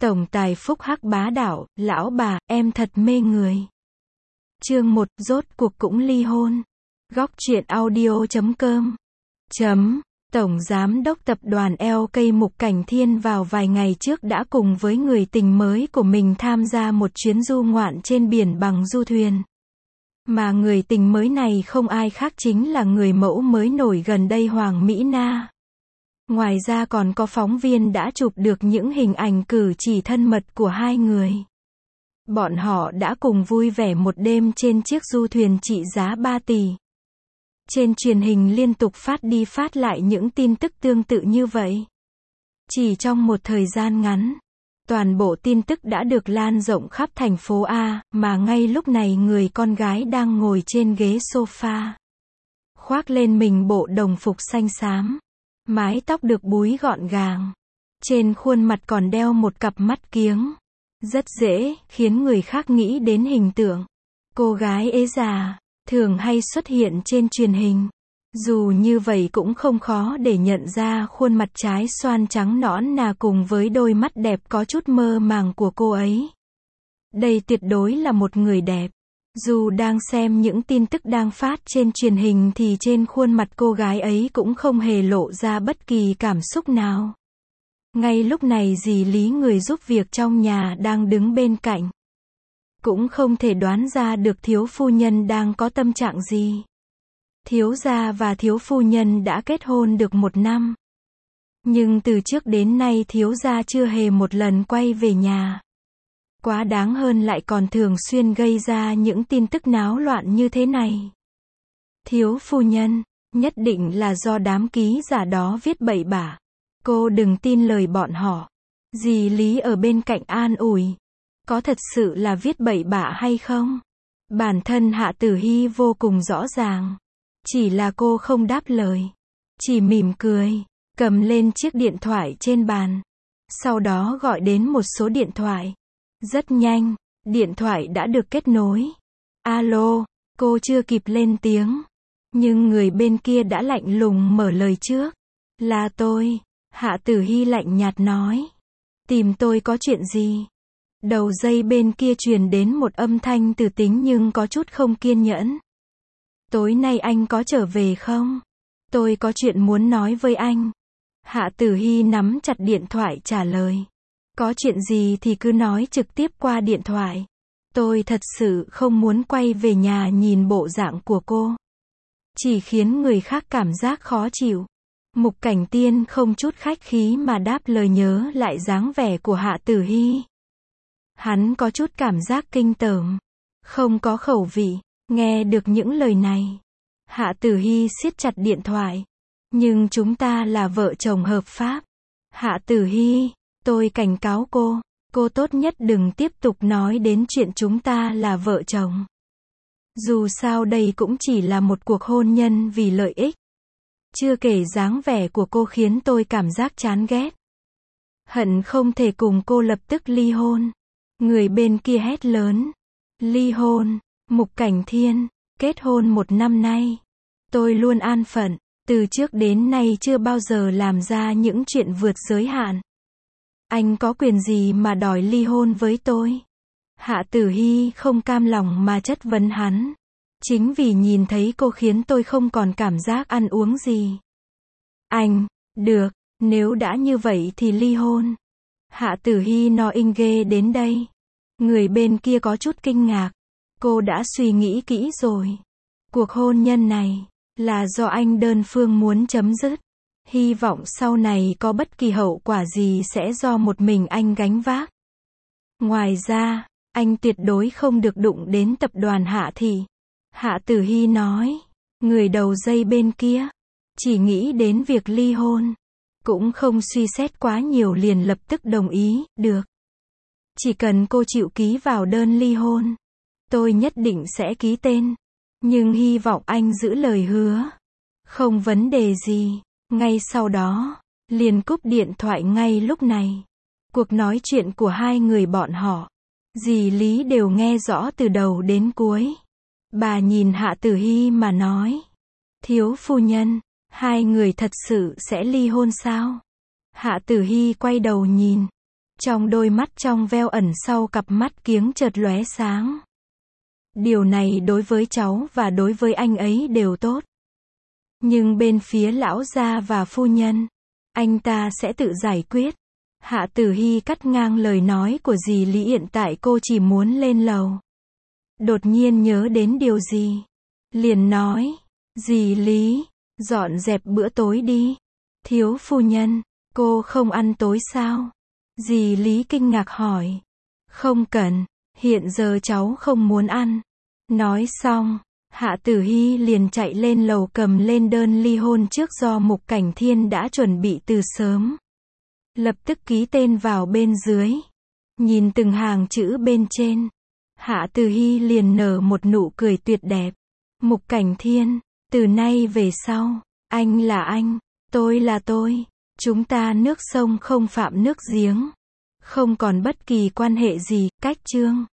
Tổng tài phúc hắc bá đạo, lão bà, em thật mê người. Chương 1, rốt cuộc cũng ly hôn. Góc truyện audio.com. Tổng giám đốc tập đoàn LK Mục Cảnh Thiên vào vài ngày trước đã cùng với người tình mới của mình tham gia một chuyến du ngoạn trên biển bằng du thuyền. Mà người tình mới này không ai khác chính là người mẫu mới nổi gần đây Hoàng Mỹ Na. Ngoài ra còn có phóng viên đã chụp được những hình ảnh cử chỉ thân mật của hai người. Bọn họ đã cùng vui vẻ một đêm trên chiếc du thuyền trị giá 3 tỷ. Trên truyền hình liên tục phát đi phát lại những tin tức tương tự như vậy. Chỉ trong một thời gian ngắn, toàn bộ tin tức đã được lan rộng khắp thành phố A, mà ngay lúc này người con gái đang ngồi trên ghế sofa. Khoác lên mình bộ đồng phục xanh xám. Mái tóc được búi gọn gàng. Trên khuôn mặt còn đeo một cặp mắt kiếng. Rất dễ khiến người khác nghĩ đến hình tượng cô gái ế già, thường hay xuất hiện trên truyền hình. Dù như vậy cũng không khó để nhận ra khuôn mặt trái xoan trắng nõn nà cùng với đôi mắt đẹp có chút mơ màng của cô ấy. Đây tuyệt đối là một người đẹp. Dù đang xem những tin tức đang phát trên truyền hình thì trên khuôn mặt cô gái ấy cũng không hề lộ ra bất kỳ cảm xúc nào. Ngay lúc này dì Lý người giúp việc trong nhà đang đứng bên cạnh. Cũng không thể đoán ra được thiếu phu nhân đang có tâm trạng gì. Thiếu gia và thiếu phu nhân đã kết hôn được 1 năm. Nhưng từ trước đến nay thiếu gia chưa hề một lần quay về nhà. Quá đáng hơn lại còn thường xuyên gây ra những tin tức náo loạn như thế này. Thiếu phu nhân, nhất định là do đám ký giả đó viết bậy bạ. Cô đừng tin lời bọn họ. Dì Lý ở bên cạnh an ủi. Có thật sự là viết bậy bạ hay không? Bản thân Hạ Tử Hy vô cùng rõ ràng. Chỉ là cô không đáp lời. Chỉ mỉm cười, cầm lên chiếc điện thoại trên bàn. Sau đó gọi đến một số điện thoại. Rất nhanh, điện thoại đã được kết nối. Alo, cô chưa kịp lên tiếng. Nhưng người bên kia đã lạnh lùng mở lời trước. Là tôi, Hạ Tử Hy lạnh nhạt nói. Tìm tôi có chuyện gì? Đầu dây bên kia truyền đến một âm thanh từ tính nhưng có chút không kiên nhẫn. Tối nay anh có trở về không? Tôi có chuyện muốn nói với anh. Hạ Tử Hy nắm chặt điện thoại trả lời. Có chuyện gì thì cứ nói trực tiếp qua điện thoại. Tôi thật sự không muốn quay về nhà nhìn bộ dạng của cô. Chỉ khiến người khác cảm giác khó chịu. Mục Cảnh Tiên không chút khách khí mà đáp lời nhớ lại dáng vẻ của Hạ Tử Hy. Hắn có chút cảm giác kinh tởm. Không có khẩu vị. Nghe được những lời này. Hạ Tử Hy siết chặt điện thoại. Nhưng chúng ta là vợ chồng hợp pháp. Hạ Tử Hy, tôi cảnh cáo cô tốt nhất đừng tiếp tục nói đến chuyện chúng ta là vợ chồng. Dù sao đây cũng chỉ là một cuộc hôn nhân vì lợi ích. Chưa kể dáng vẻ của cô khiến tôi cảm giác chán ghét. Hận không thể cùng cô lập tức ly hôn. Người bên kia hét lớn. Ly hôn, Mục Cảnh Thiên, kết hôn 1 năm nay. Tôi luôn an phận, từ trước đến nay chưa bao giờ làm ra những chuyện vượt giới hạn. Anh có quyền gì mà đòi ly hôn với tôi? Hạ Tử Hy không cam lòng mà chất vấn hắn. Chính vì nhìn thấy cô khiến tôi không còn cảm giác ăn uống gì. Anh, được, nếu đã như vậy thì ly hôn. Hạ Tử Hy nói ghê đến đây. Người bên kia có chút kinh ngạc. Cô đã suy nghĩ kỹ rồi. Cuộc hôn nhân này là do anh đơn phương muốn chấm dứt. Hy vọng sau này có bất kỳ hậu quả gì sẽ do một mình anh gánh vác. Ngoài ra, anh tuyệt đối không được đụng đến tập đoàn Hạ Thị. Hạ Tử Hy nói. Người đầu dây bên kia chỉ nghĩ đến việc ly hôn. Cũng không suy xét quá nhiều liền lập tức đồng ý. Được. Chỉ cần cô chịu ký vào đơn ly hôn, tôi nhất định sẽ ký tên. Nhưng hy vọng anh giữ lời hứa. Không vấn đề gì. Ngay sau đó, liền cúp điện thoại ngay lúc này. Cuộc nói chuyện của hai người bọn họ, dì Lý đều nghe rõ từ đầu đến cuối. Bà nhìn Hạ Tử Hy mà nói. Thiếu phu nhân, hai người thật sự sẽ ly hôn sao? Hạ Tử Hy quay đầu nhìn. Trong đôi mắt trong veo ẩn sau cặp mắt kiếng chợt lóe sáng. Điều này đối với cháu và đối với anh ấy đều tốt. Nhưng bên phía lão gia và phu nhân, anh ta sẽ tự giải quyết. Hạ Tử Hy cắt ngang lời nói của dì Lý, hiện tại cô chỉ muốn lên lầu. Đột nhiên nhớ đến điều gì, liền nói, dì Lý, dọn dẹp bữa tối đi. Thiếu phu nhân, cô không ăn tối sao? Dì Lý kinh ngạc hỏi. Không cần, hiện giờ cháu không muốn ăn. Nói xong, Hạ Tử Hy liền chạy lên lầu cầm lên đơn ly hôn trước do Mục Cảnh Thiên đã chuẩn bị từ sớm. Lập tức ký tên vào bên dưới. Nhìn từng hàng chữ bên trên, Hạ Tử Hy liền nở một nụ cười tuyệt đẹp. Mục Cảnh Thiên, từ nay về sau, anh là anh, tôi là tôi. Chúng ta nước sông không phạm nước giếng. Không còn bất kỳ quan hệ gì, cách chương.